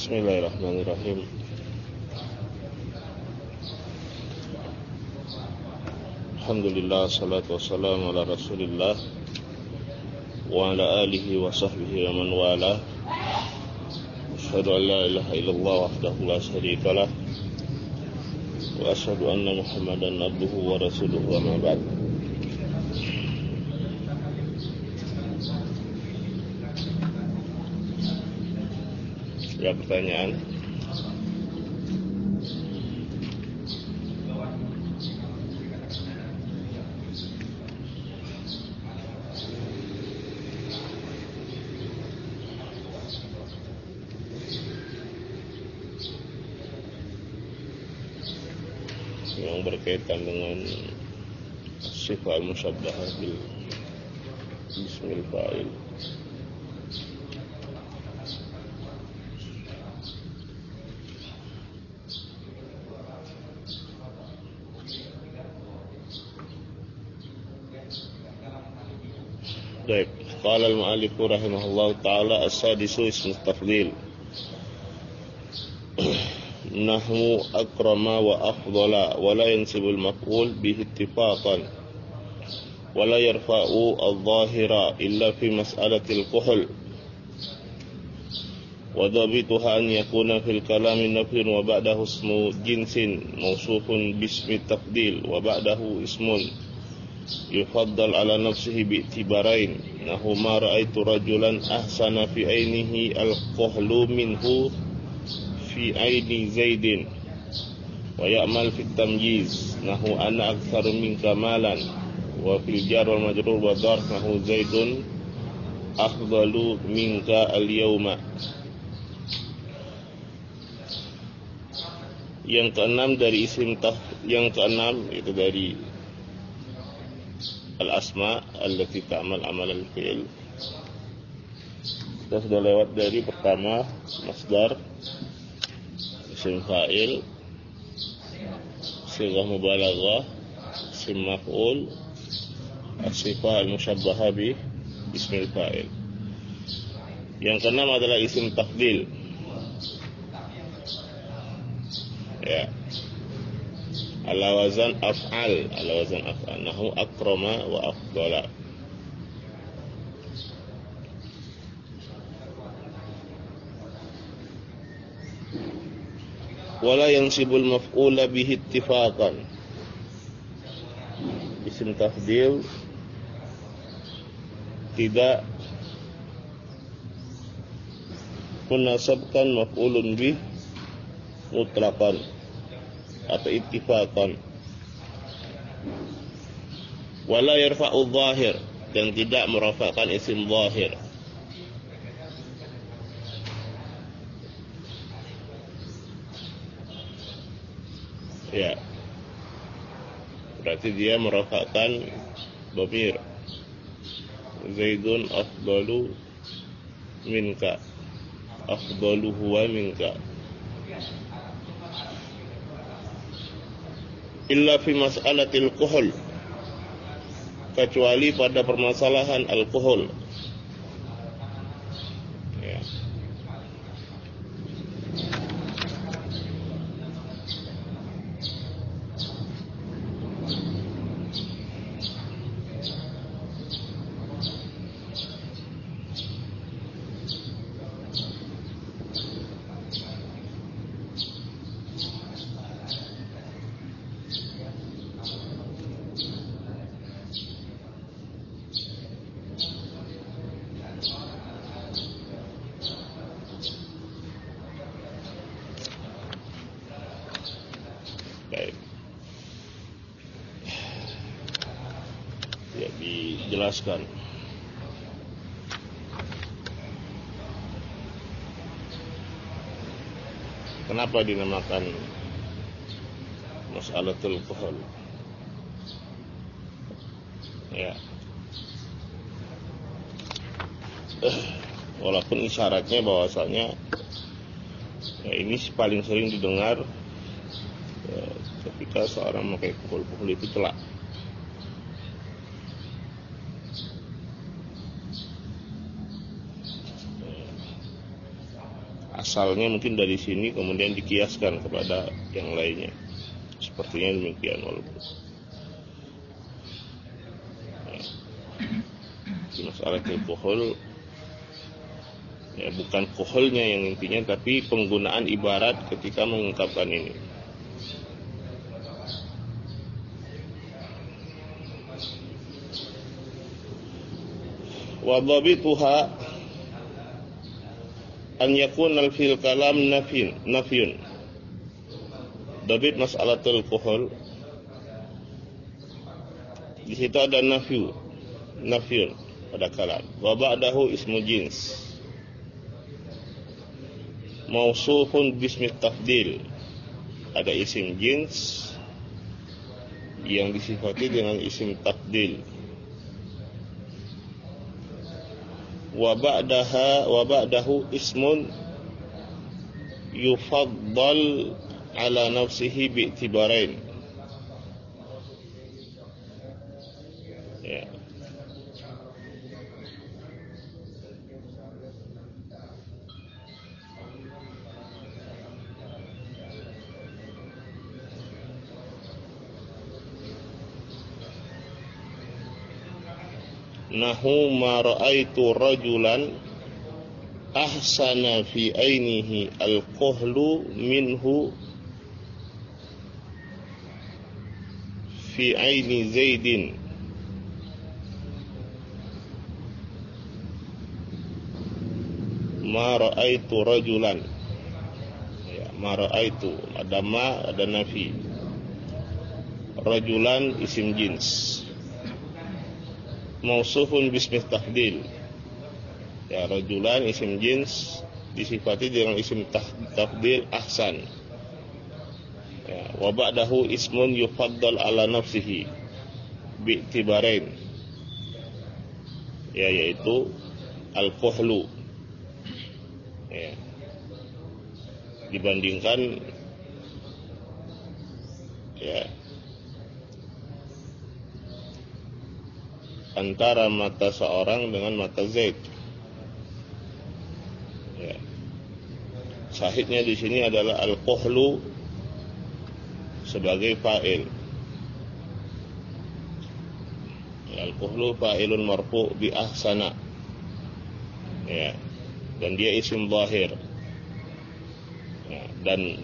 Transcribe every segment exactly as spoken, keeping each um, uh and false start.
Bismillahirrahmanirrahim. Alhamdulillah, salatu wassalamu ala rasulillah wa ala alihi wa sahbihi wa man wala. Asyhadu an la ilaha illallah wahdahu la syarikalah wa asyhadu anna Muhammadan abduhu wa rasuluhu wa ma ba'd. Ya, pertanyaan. Yang berkaitan dengan sifat al-musyabbahah bil bismil fa'il. Baik, qala al-mu'allif rahimahullahu ta'ala as-sadisu ismu tafdhil. Nahmu akrama wa afdala wa la yansibu al-maf'ul bihi ittifaqan wa la yarfa'u al-zahira illa fi mas'alati al-kuhl wa dhabituha an yakuna fil kalami nafyun wa ba'dahu ismu jinsin mawsufun bismi tafdhil wa ba'dahu ismun yufaddal ala nafsihi bi'tibarain nahu ma ra'aitu rajulan ahsana fi ainihi al-kuhlu minhu fi aini Zaidin wa ya'mal fi tamyiz nahu ana aktsaru minka malan wa fil jar wal majrur wa dharf nahu Zaidun afdalu minka al-yawma. Yang keenam dari isim tah yang keenam itu dari al-asma allati ta'mal amal al-fi'l. Kita sudah lewat dari pertama masdar, isim fa'il, sighah mubalaghah, isim maf'ul, as-sifah al-musyabbahah bi ismil fa'il. Yang keenam adalah isim tafdhil. Ya. Ala wazan af'al, ala wazan af'al, nahu akrama wa afdala. Wala yansibul maf'ula bihi ittifaqan. Isim tafdhil tidak menasabkan maf'ulun bih mutlaqan atau ittifaqan. Wala yarfa'u zahir, dan tidak merafa'kan isim zahir. Ya, berarti dia merafa'kan dhamir. Zaidun afdalu minka, afdalu huwa minka. Illa fi mas'alatil kuhul, kecuali pada permasalahan al-kuhul. Ya. Baik. Ya, dijelaskan. Kenapa dinamakan mas'alatul kuhul? Ya. Walaupun isyaratnya bahwasanya ya, ini paling sering didengar ya, ketika seorang memakai kuhul-kuhul itu celak. asalnya mungkin dari sini kemudian dikiaskan kepada yang lainnya. Sepertinya demikian walaupun ya, di masalah alkohol ya bukan koholnya yang intinya, tapi penggunaan ibarat ketika mengungkapkan ini. Wa dhabituha an yakuna fil kalam nafyun nafyun. Dhabit mas'alatul kohol, di situ ada nafyu, nafyun pada kalam. Wa ba'dahu ismu jins mausufun bismi tafdil, ada isim jins yang disifati dengan isim tafdil. Wa ba'daha wa ba'dahu ismun yufaddal ala nafsihi bi'tibarain. Ya. Nahu ma ra'aitu rajulan ahsana fi ainihi al-qahlu minhu fi aini Zaidin. Ma ra'aitu rajulan, ya, ma ra'aitu ada ma, ada nafi. Rajulan isim jins mausufun bismi tahdil, ya, rajulan isim jins disifati dengan isim tahdil ahsan. Ya, wa ba'dahu ismun yufaddal ala nafsihi bi'tibarain, ya, yaitu al-kohlu, ya, dibandingkan, ya, antara mata seorang dengan mata Zaid. Ya. Sahihnya di sini adalah al-kohlu sebagai fa'il. Ya, al-kohlu fa'ilun marfu' bi ahsana. Ya. Dan dia isim zahir. Ya. Dan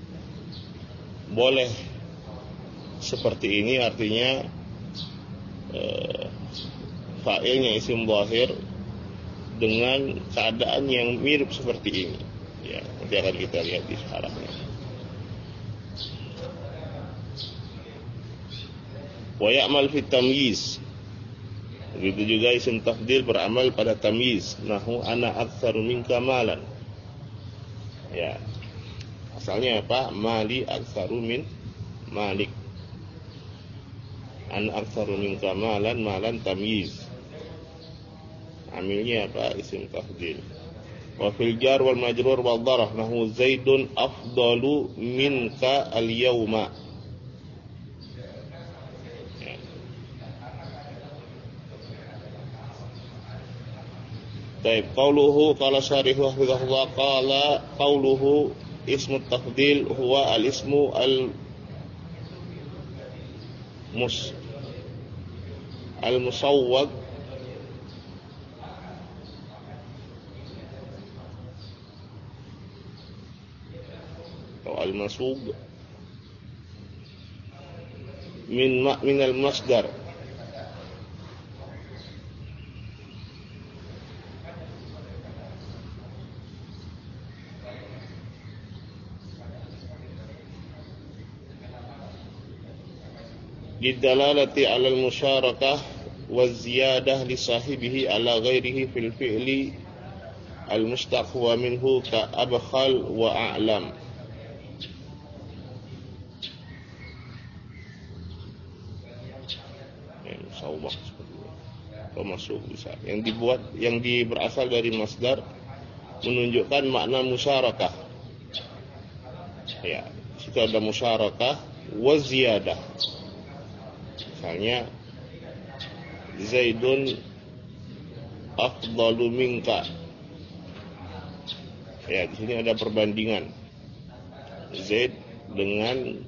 boleh seperti ini, artinya eh, fa'ilnya isim zahir dengan keadaan yang mirip seperti ini. Ya, nanti akan kita lihat di syarahnya. Wa ya'mal fi tamyiz, begitu juga isim tafdil beramal pada tamyiz. Nahu ana aktsaru minka malan. Ya, asalnya apa? Mali aktsaru min malik. An aktsaru minka malan, malan tamyiz. Amilnya apa? Isim tafdil. Wa fil jar wal majrur wal dharaf nahu Zaidun afdalu minka al yawma. Ya. Baik, qauluhu qala syarihu hafizahullah qala qauluhu ismu tafdil huwa al ismu al mus al musawwag atau al masub min ma min al masdar bidalalati ala al musyarakah wa ziyadah li sahibihi ala ghairihi fil fi'li al mustaqwa minhu ka abkhal wa a'lam. Musawwaq seperti itu. Atau masuk bisa. Yang dibuat, yang di berasal dari masdar menunjukkan makna musyarakah. Ya, situ ada musyarakah wa ziyadah. Misalnya Zaidun afdalu minka Ya, di sini ada perbandingan Zaid dengan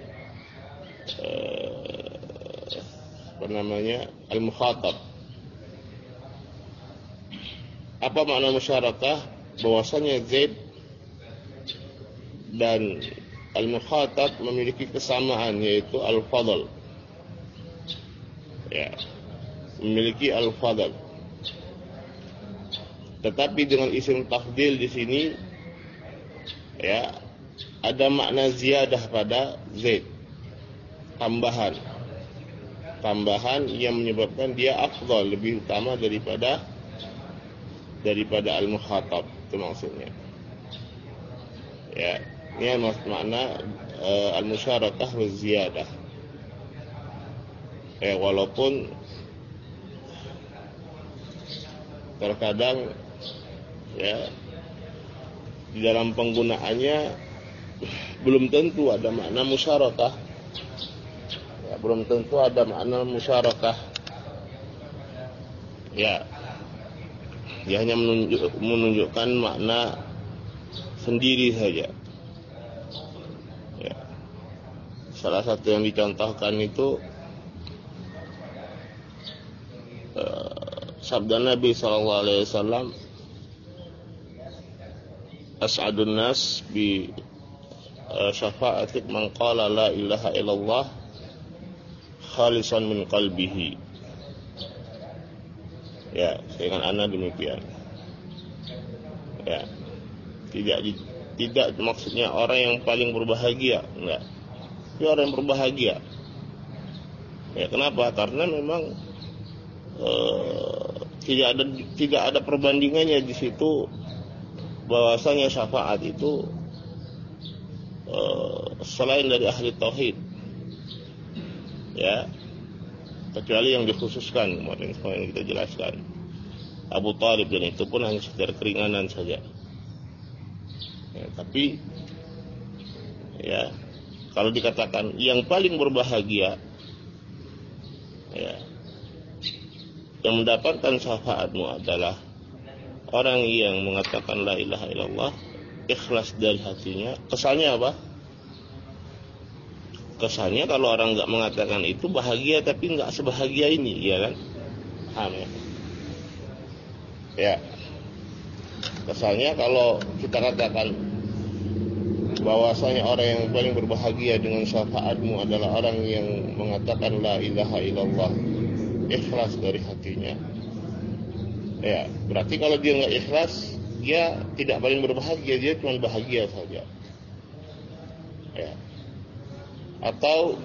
eh, apa namanya al-mukhatab. Apa makna musyarakah? Bahwasanya Zaid dan al-mukhatab memiliki kesamaan, yaitu al-fadl. Ya, memiliki al-fadl. Tetapi dengan isim tafdil di sini, ya, ada makna ziyadah pada Zaid, tambahan, tambahan yang menyebabkan dia afdal, lebih utama daripada daripada al-mukhatab, itu maksudnya. Ya, ini makna uh, al-musyarakah wa ziyadah. Ya, walaupun terkadang ya di dalam penggunaannya belum tentu ada makna musyarakah, ya, belum tentu ada makna musyarakah. Ya, dia hanya menunjuk, menunjukkan makna sendiri saja. Ya. Salah satu yang dicontohkan itu uh, sabda Nabi Sallallahu Alaihi Wasallam, as'adun nas bi uh, syafa'atik man qala la ilaha illallah khalisan min qalbihi. Ya, dengan ana demikian. Ya, tidak tidak maksudnya orang yang paling berbahagia, enggak. Dia orang yang berbahagia. Ya, kenapa? Karena memang uh, tidak ada tidak ada perbandingannya di situ. Bahwasanya syafaat itu uh, selain dari ahli tauhid, ya, kecuali yang dikhususkan kemarin yang kita jelaskan, Abu Thalib, dan itu pun hanya sekedar keringanan saja. Ya, tapi ya kalau dikatakan yang paling berbahagia, ya, yang mendapatkan syafaatmu adalah orang yang mengatakan la ilaha illallah ikhlas dari hatinya. Kesannya apa? Kesannya kalau orang nggak mengatakan itu bahagia, tapi nggak sebahagia ini, ya kan? Paham ya? Ya. Kesannya kalau kita katakan bahwasanya orang yang paling berbahagia dengan syafaatmu adalah orang yang mengatakan la ilaha illallah ikhlas dari hatinya. Ya, berarti kalau dia nggak ikhlas, dia tidak paling berbahagia, dia cuma bahagia saja. Ya. Atau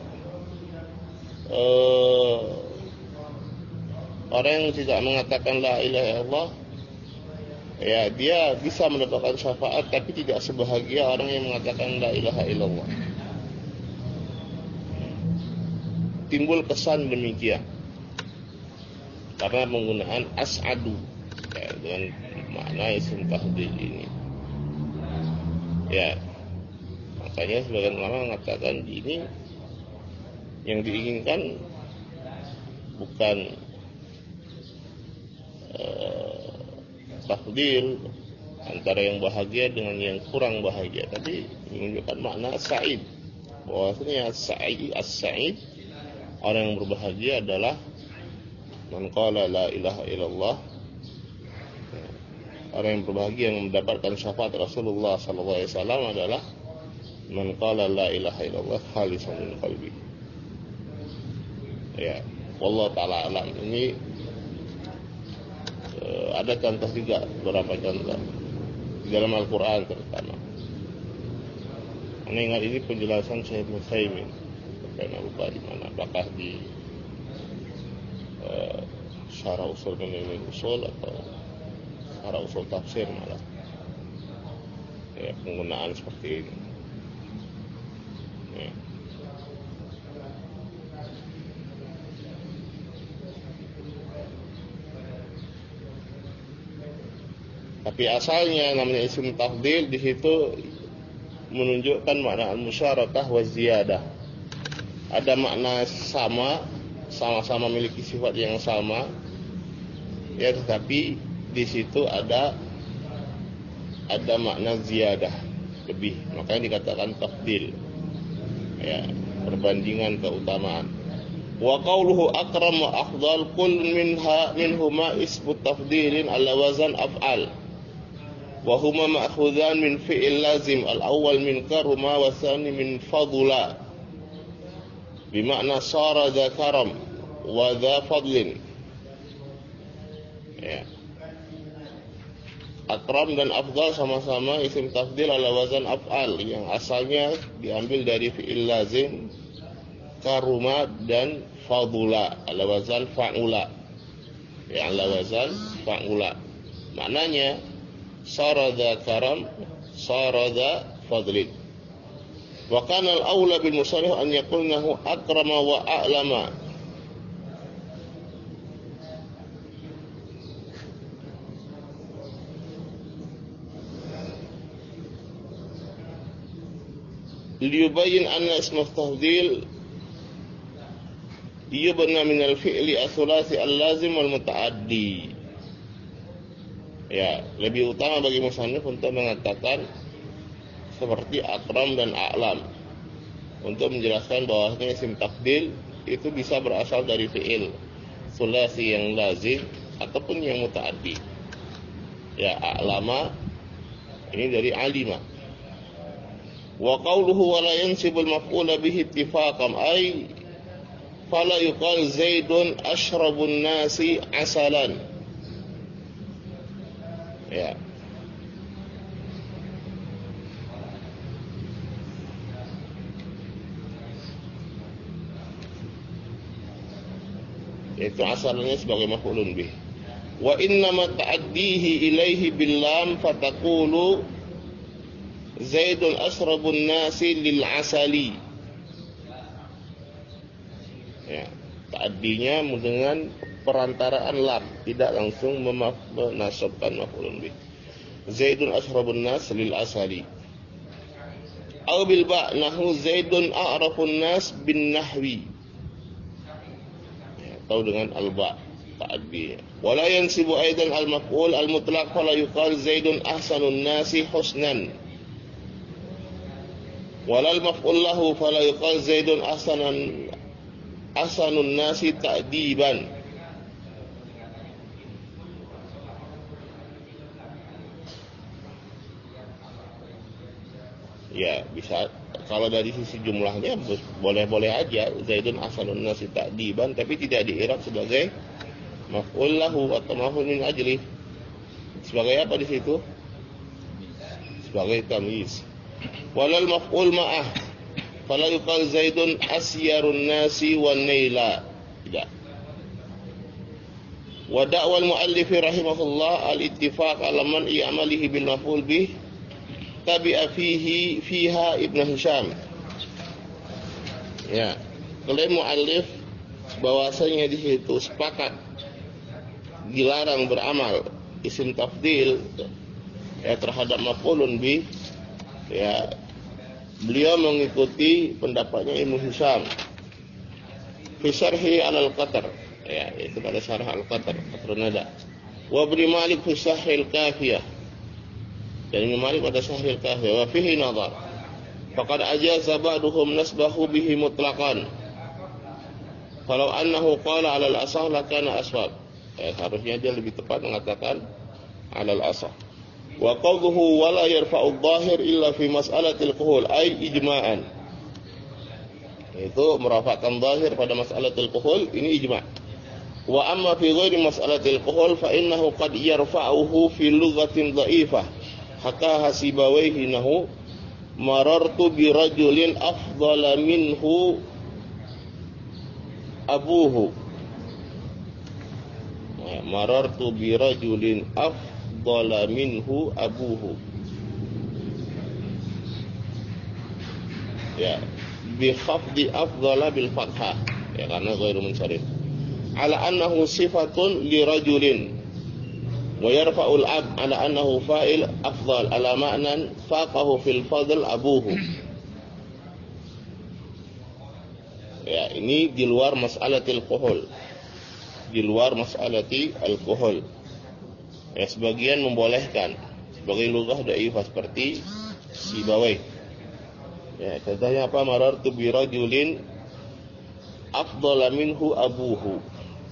uh, orang yang tidak mengatakan la ilaha illallah, ya, dia bisa mendapatkan syafaat tapi tidak sebahagia orang yang mengatakan la ilaha illallah. Timbul kesan demikian karena penggunaan as'adu, ya, dengan makna isim tafdil ini. Ya, makanya sebagian ulama mengatakan ini yang diinginkan bukan uh, tafdil antara yang bahagia dengan yang kurang bahagia, tapi menunjukkan makna sa'id, bahwasanya sa'id as-sa'id, orang yang berbahagia adalah man qala la ilaha illallah, orang yang berbahagia yang mendapatkan syafaat Rasulullah sallallahu alaihi wasallam adalah man qala la ilaha illallah khalisan min qalbi. Ya, wallahu taala alam. Ini uh, ada contoh juga, beberapa contoh di dalam Al-Qur'an terutama. Anda ingat ini penjelasan Syekh Mutsaimin, karena lupa di mana, apakah di Uh, syarah usul min usul atau syarah usul tafsir malah, ya, penggunaan seperti ini. Ya. Tapi asalnya namanya isim tafdil, di situ menunjukkan makna al-musyarakah wa ziyadah. Ada makna sama, sama-sama memiliki sifat yang sama, ya, tetapi di situ ada ada makna ziyadah, lebih, makanya dikatakan tafdil, ya, perbandingan keutamaan. Wa qawluhu akram wa afdal kull minha minhuma ismu tafdilin ala wazan af'al wa huma ma'khudhan min fi'il lazim al-awwal min karuma wa tsani min fadula bimakna sara dha karam wa dha fadlin. Ya. Akram dan afdal sama-sama isim tafdil ala wazan af'al yang asalnya diambil dari fi'il lazim karuma dan fadula ala wazan fa'ula, ya, ala wazan fa'ula. Maknanya sarada karam sarada fadlin. Wa kana al-aula bil musannif an yaqulnahu akrama wa a'lama. liyubayyin anna isma tafdil yubna min al-fi'li as-sulasi al-lazim wal muta'addi. Ya, lebih utama bagi musannif untuk mengatakan seperti akram dan a'lam, untuk menjelaskan bahwasanya isim tafdil itu bisa berasal dari fi'il sulasi yang lazim ataupun yang muta'addi. Ya, a'lama ini dari alima. Wa qawluhu wa la yansibul maf'ula bihi ittifaqan ay fala yuqal Zaidun ashrabun nasi asalan. Ya. Itu asalnya sebagai maf'ulun bih. Wa innama ta'addihi ilaihi bil lam fataqulu Zaidun asrabun nasi lil asali. Ya, ta'addinya dengan perantaraan lam, tidak langsung menasabkan maf'ulun bih. Zaidun asrabun nas lil asali. Aw bil ba nahu Zaidun a'rafun nas bin nahwi. Ya, atau dengan al ba ta'addinya. Wala yansibu aidan al maf'ul al mutlaq fala yuqal Zaidun ahsanun nasi husnan. Walal maf'ul lahu fala yuqal Zaidun ahsanan ahsanun nasi ta'diban. Ya, bisa kalau dari sisi jumlahnya boleh-boleh aja Zaidun ahsanun nasi ta'diban, tapi tidak diirab sebagai maf'ul lahu atau maf'ul min ajli. Sebagai apa di situ? Sebagai tamyiz. Walal maf'ul ma'ah fala yuqal Zaidun asyarun nasi wan naila. Tidak. Wa da'wal muallif rahimahullah al-ittifaq ala man i'amalihi bil maf'ul bih tabi'a fihi fiha Ibnu Hisham. Ya, klaim muallif bahwasanya di situ sepakat dilarang beramal isim tafdil ya terhadap maf'ulun bih. Ya, beliau mengikuti pendapatnya Ibnu Hisham fi syarhi al-Qatar, ya, itu pada syarah al-Qatar, Qatrun Nada. Wa Ibnu Malik fi syarhi al-Kafiyah, dan Ibnu Malik pada syarhi al-Kafiyah. Wa fihi nadhar faqad ajaza ba'duhum nasbahu bihi mutlaqan kalau annahu qala 'ala al-asah lakana aswab. Ya, harusnya dia lebih tepat mengatakan 'ala al-asah. Wa qawluhu wa la yarfa'u adh-dhahir illa fi mas'alatil quhul ay ijma'an. Itu merafa'kan zahir pada mas'alatil quhul, ini ijma'. Wa amma fi ghairi mas'alatil quhul fa innahu qad yarfa'uhu fi lughatin dha'ifah. Hatta hasibawayhi nahu marartu bi rajulin afdala minhu abuhu. Marartu bi rajulin afdala Dala minhu abuhu. Ya, bi khafdi afdala bil fathah, ya, karena ghairu munsharif. Ala annahu sifatun li rajulin wa yarfa'ul ab ala annahu fa'il afdal ala ma'nan faqahu fil fadl abuhu. Ya, ini di luar mas'alatil quhul. Di luar mas'alati al-quhul. Ya, sebagian membolehkan sebagai lughah dhaifah seperti Sibawai. Ya, contohnya apa? Marartu bi rajulin afdala minhu abuhu.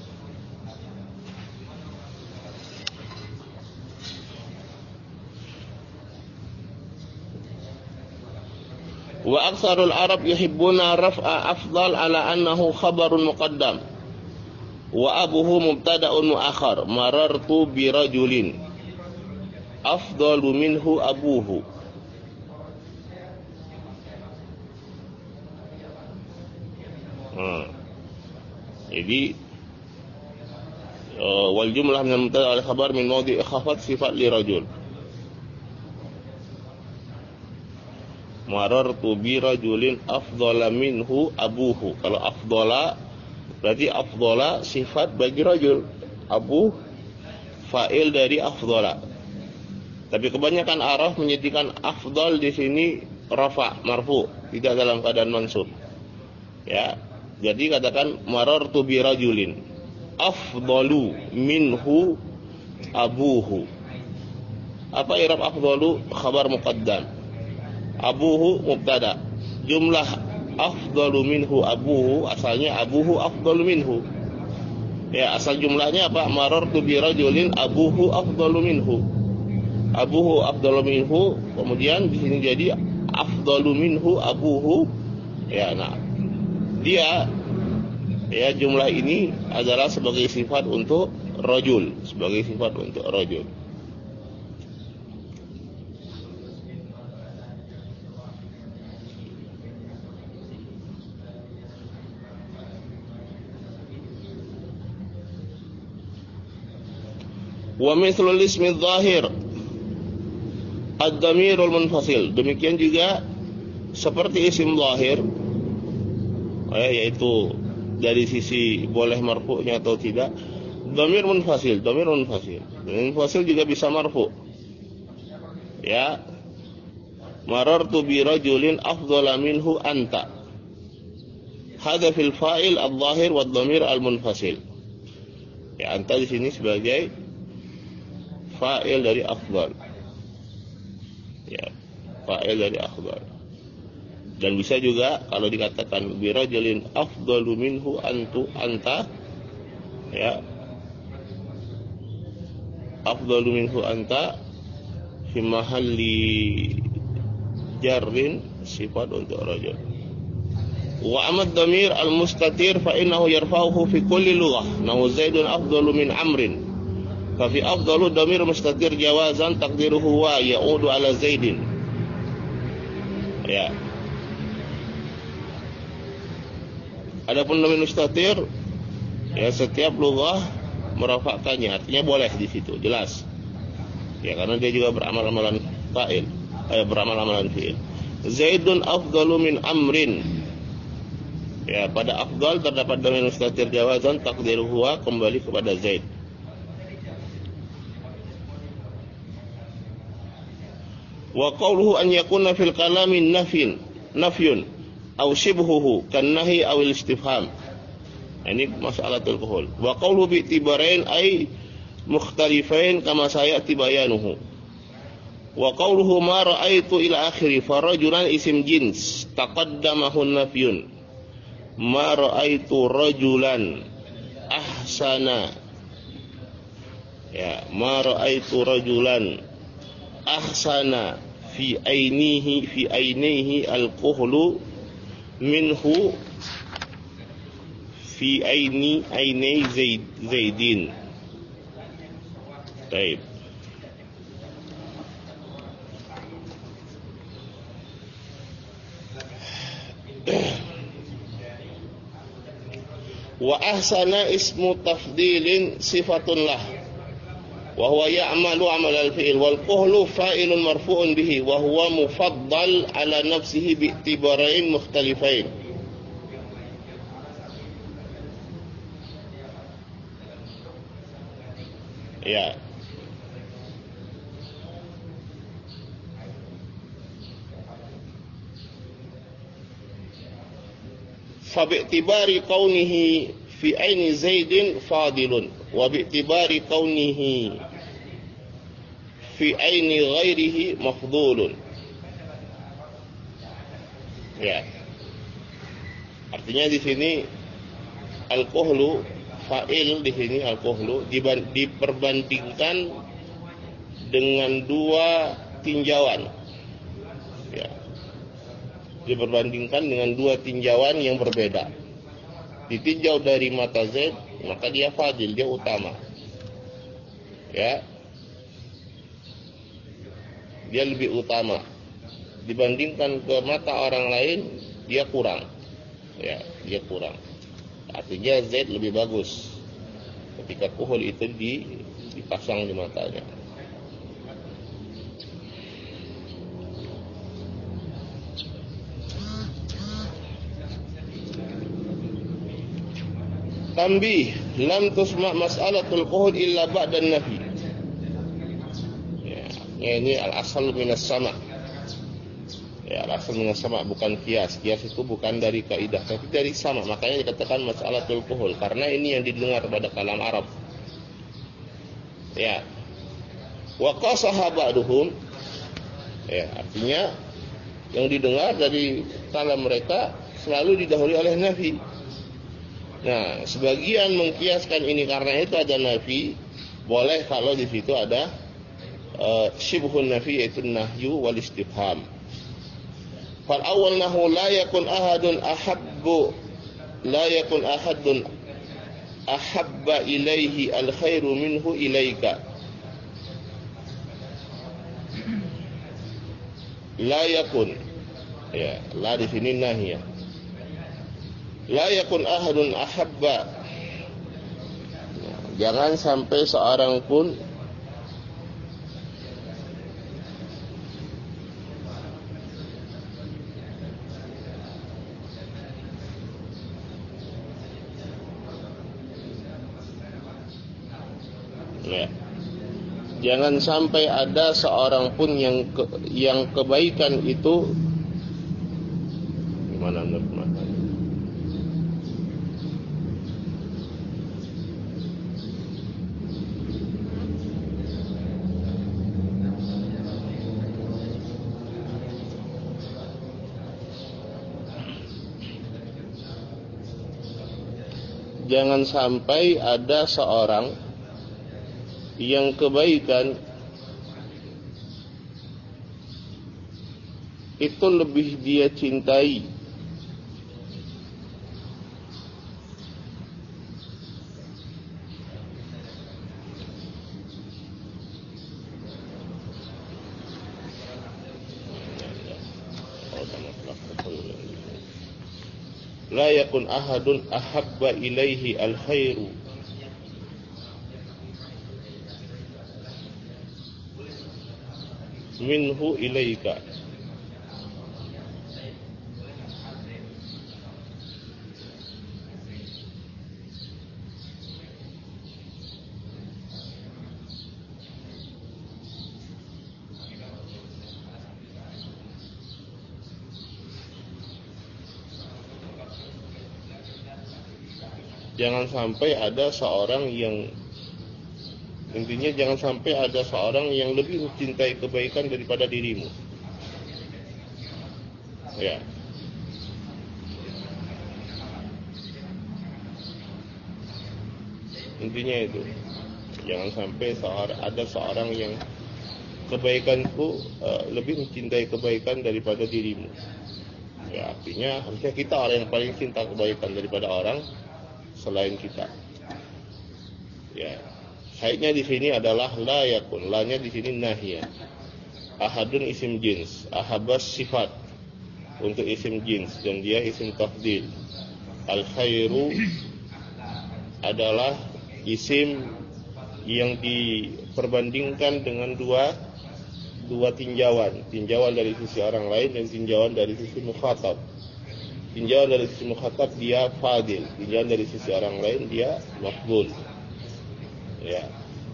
Wa aktsarul Arab yuhibbuna raf'a afdal ala annahu khabarun muqaddam. Wa abuhu mubtada'un mu'akhar. Marartu bi rajulin afdalu minhu abuhu. Hmm. Jadi uh, wal jumlah min al-mubtada' wal khabar min mawdi' khafat sifat li rajul. Marartu bi rajulin afdala minhu abuhu. Kalau afdala berarti afdala sifat bagi rajul, abu fa'il dari afdala. Tapi kebanyakan Arab menyebutkan afdal di sini rafa, marfu, tidak dalam keadaan mansub. Ya. Jadi katakan marartu bi rajulin afdalu minhu abuhu. Apa i'rab afdalu? Khabar muqaddam. Abuhu mubtada. Jumlah afdalu minhu abuhu, asalnya abuhu afdalu minhu. Ya, asal jumlahnya apa? Marartu bi rajulin abuhu afdalu minhu. Abuhu afdalu minhu, kemudian di sini jadi afdalu minhu abuhu. Ya, nah. Dia ya jumlah ini adalah sebagai sifat untuk rajul, sebagai sifat untuk rajul. Wa mithlul ismi dzahir ad-dhamirul munfasil. Demikian juga seperti isim zahir, yaitu dari sisi boleh marfu'nya atau tidak, dhamir munfasil, dhamir munfasil. Munfasil juga bisa marfu'. Ya. Marartu bi rajulin afdhala minhu anta. Hadza fil fa'il adh-dhahir wa ad-dhamir al-munfasil. Ya, anta di sini sebagai fa'il dari afdal. Ya, fa'il dari afdal. Dan bisa juga kalau dikatakan bi rajulin afdalu minhu antu anta, ya, afdalu minhu anta fi mahalli jarrin sifat untuk rajul. Wa amad dhamir al-mustatir fa innahu yarfa'uhu fi kulli lughah. Nahu Zaidun afdalu min Amrin. Fa fi afdalu dhamir mustatir jawazan taqdiruhu wa ya'udu ala Zaidin. Ya. Adapun dhamir mustatir, ya setiap lughah merafa'kannya, artinya boleh di situ, jelas. Ya, karena dia juga beramal-amalan fa'il, eh, beramal-amalan fi'il. Zaidun afdalu min Amrin. Ya, pada afdal terdapat dhamir mustatir jawazan taqdiruhu huwa, kembali kepada Zaid. Wa qawluhu an yakuna fil kalami nafin nafyun aw shibhuhu kan nahi aw istifham. Ini mas'alatul qaul. Wa qawluhu bi tibarain ay mukhtalifain kama sayati bayanuhu. Wa qawluhu ma ra'aitu ila akhiri farajulan isim jins taqaddamahu nafyun. Ma ra'aitu rajulan ahsana. Ya, ma ra'aitu rajulan ahsana fi ainihi fi ainihi al-quhlu minhu fi aini aini zaid zaidin. Baik. Wa ahsana ismu tafdilin sifatun lah wa huwa ya'malu 'amal al-fi'l wal quhlu fa'ilun marfu'un bihi wa huwa mufaddal 'ala nafsihi bi i'tibarain mukhtalifain. Ya. Fa bi'tibari kaunihi fi aini Zaidin fadilun wa bi'tibari kaunihi fi aini ghairihi mafdhulun. Ya. Artinya di sini al-kuhlu, fa'il di sini al-kuhlu diperbandingkan dengan dua tinjauan. Ya. Diperbandingkan dengan dua tinjauan yang berbeda. Ditinjau dari mata Zaid, maka dia fadil, dia utama. Ya. Dia lebih utama. Dibandingkan ke mata orang lain, dia kurang. Ya, dia kurang. Artinya Zaid lebih bagus ketika kuhul itu dipasang di matanya. Tambih, lam tusma' mas'alatul kuhul illa ba'da nafi. Ya, ini al-asal minas sama'. Ya, al-asal minas sama' bukan kias. Kias itu bukan dari kaidah, tapi dari sama'. Makanya dikatakan mas'alatul kuhul, karena ini yang didengar pada kalam Arab. Ya. Wa qasaha ba'duhum. Ya, artinya yang didengar dari kalam mereka selalu didahului oleh nafi. Nah, sebagian mengkiaskan ini karena itu ada nafi, boleh kalau di situ ada uh, syibhun nafi, yaitu nahyu wal istifham. Fal awal nahu la yakun ahadun ahabbu la yakun ahadun ahabba ilaihi al khairu minhu ilaika. La yakun, ya, la di sini nahiyah. La yakun ahadun ahabba. Jangan sampai seorang pun ya. Jangan sampai ada seorang pun yang ke, yang kebaikan itu gimana menurut? Jangan sampai ada seorang yang kebaikan itu lebih dia cintai la yakun ahadun ahabba ilaihi al khairu minhu ilaika. Jangan sampai ada seorang yang intinya jangan sampai ada seorang yang lebih mencintai kebaikan daripada dirimu. Ya. Intinya itu. Jangan sampai seorang, ada seorang yang kebaikanku uh, lebih mencintai kebaikan daripada dirimu. Ya, artinya harusnya kita orang yang paling cinta kebaikan daripada orang selain kita. Ya. Haidnya di sini adalah la yakun, la-nya di sini nahiyah. Ahadun isim jins, ahabas sifat untuk isim jins dan dia isim tafdil. Al khairu adalah isim yang diperbandingkan dengan dua dua tinjauan, tinjauan dari sisi orang lain dan tinjauan dari sisi mukhatab. Tinjauan dari sisi mukhatab dia fadil, tinjauan dari sisi orang lain dia maqbul. Ya.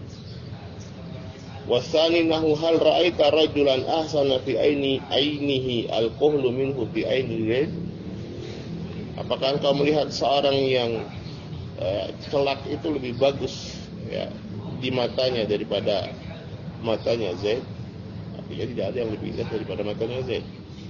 Wasani nahu hal ra'aita rajulan ahsana fi aini ainihi al-quhlu minhu fi aini ghair. Apakah engkau melihat seorang yang uh, celak itu lebih bagus ya di matanya daripada matanya Zaid, artinya tidak ada yang lebih indah daripada matanya Zaid.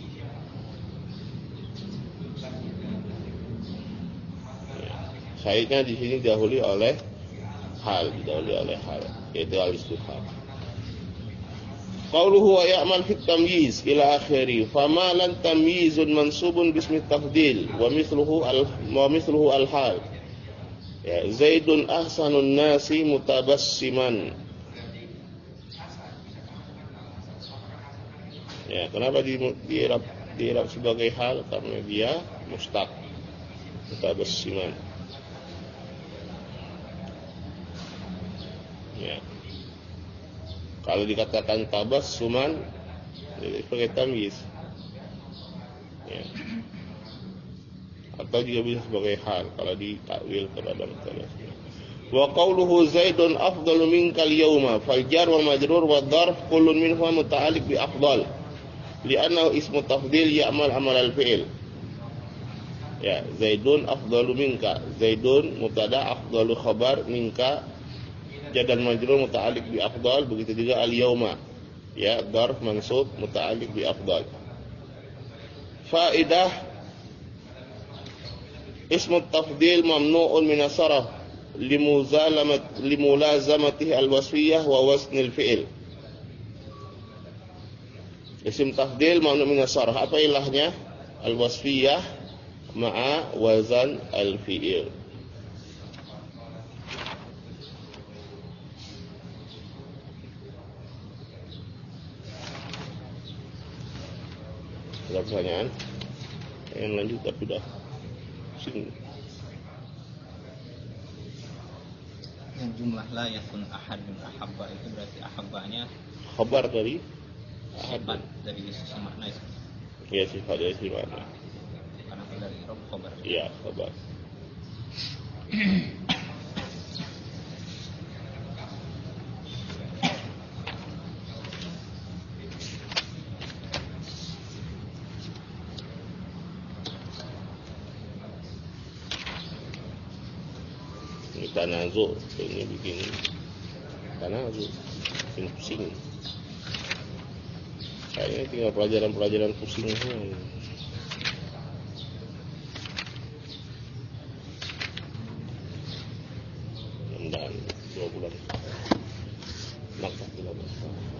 Ya. Syaitnya di sini didahului oleh hal, didahului oleh hal, yaitu al-istifham. Qauluhu wa ya'mal fit tamyiz ila akhiri, fama lan tamyizun mansubun bismi tafdil wa mithluhu al wa mithluhu al hal. Ya, Zaidun ahsanun nasi mutabassiman. Ya, kenapa di diirab diirab sebagai hal? Karena dia mustaq, mutabassiman. Ya. Kalau dikatakan tabassuman sebagai tamyiz. Ya. Atau juga bisa sebagai hal kalau ditakwil kepada mubtada. Wa qawluhu Zaidun afdalu minkal yawma fal jar wal majrur wad dharf kullun minhuma muta'alliq bi afdal li'annahu ismu tafdil ya'mal amal al fi'il. Ya, Zaidun afdalu minka. Zaidun mubtada, afdalu khabar, minka jar dan majrur muta'alliq bi afdal, begitu juga al yawma. Ya, dharf mansub muta'alliq bi afdal. Faidah ismu tafdil mamnu'un min as-sarf limuzalamat limulazamatihi al-wasfiyah wa wasnil fi'il. Isim tafdil mamnu' min as-sarf, apa ilahnya? Al-wasfiyah ma'a wazan al-fi'il. Ada pertanyaan? Yang lanjut tapi dah sini. Yang jumlah la yakun ahadun ahabba itu berarti ahabbanya Khabar dari sifat dari sisi makna itu. Ya, sifat dari sisi makna. Karena dari rob khabar. Ya, khabar. Ini tanazu, ini bikin tanazu, bikin pusing. Kayaknya tinggal pelajaran-pelajaran pusing semua. Dan dua bulan, maksa dua bulan.